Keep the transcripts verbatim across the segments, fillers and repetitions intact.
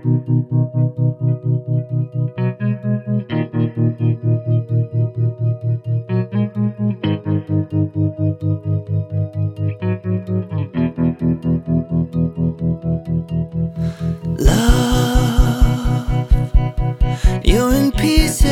You're in pieces.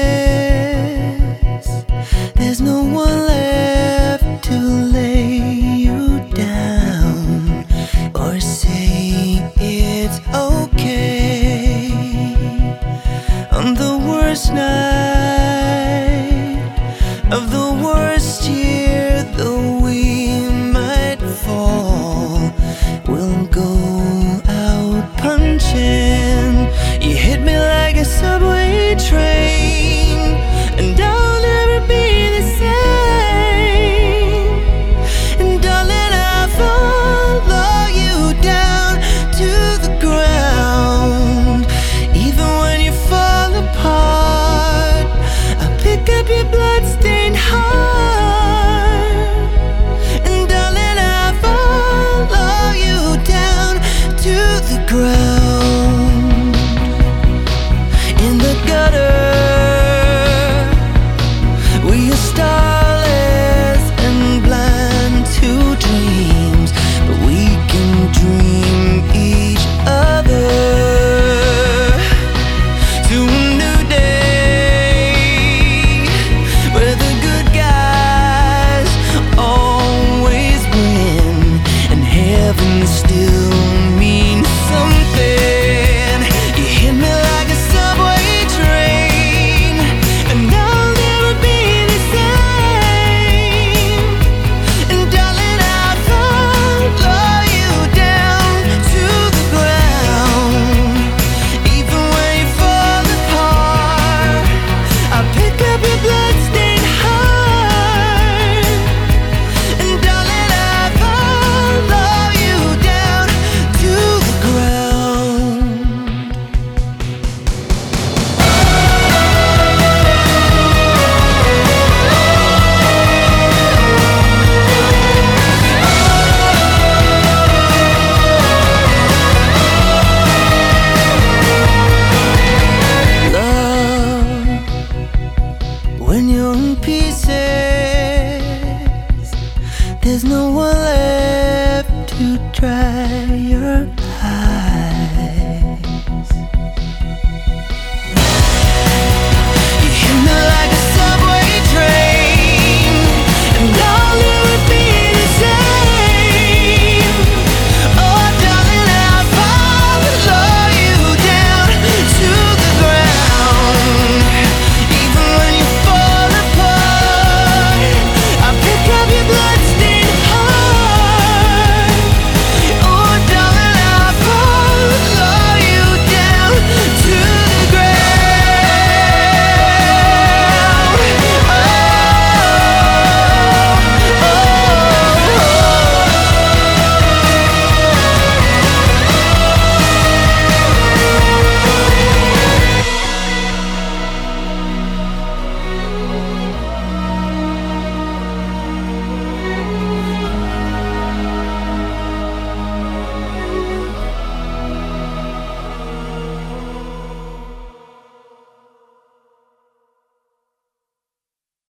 There's no one left to lay you down or say it's okay. On the worst night of the worst year, though we might fall, we'll go out punching. You hit me like a subway train, and I'll never be the same. And darling, I'll follow you down to the ground. Even when you fall apart, I'll pick up your bloodstained heart. And darling, I'll follow you down to the ground.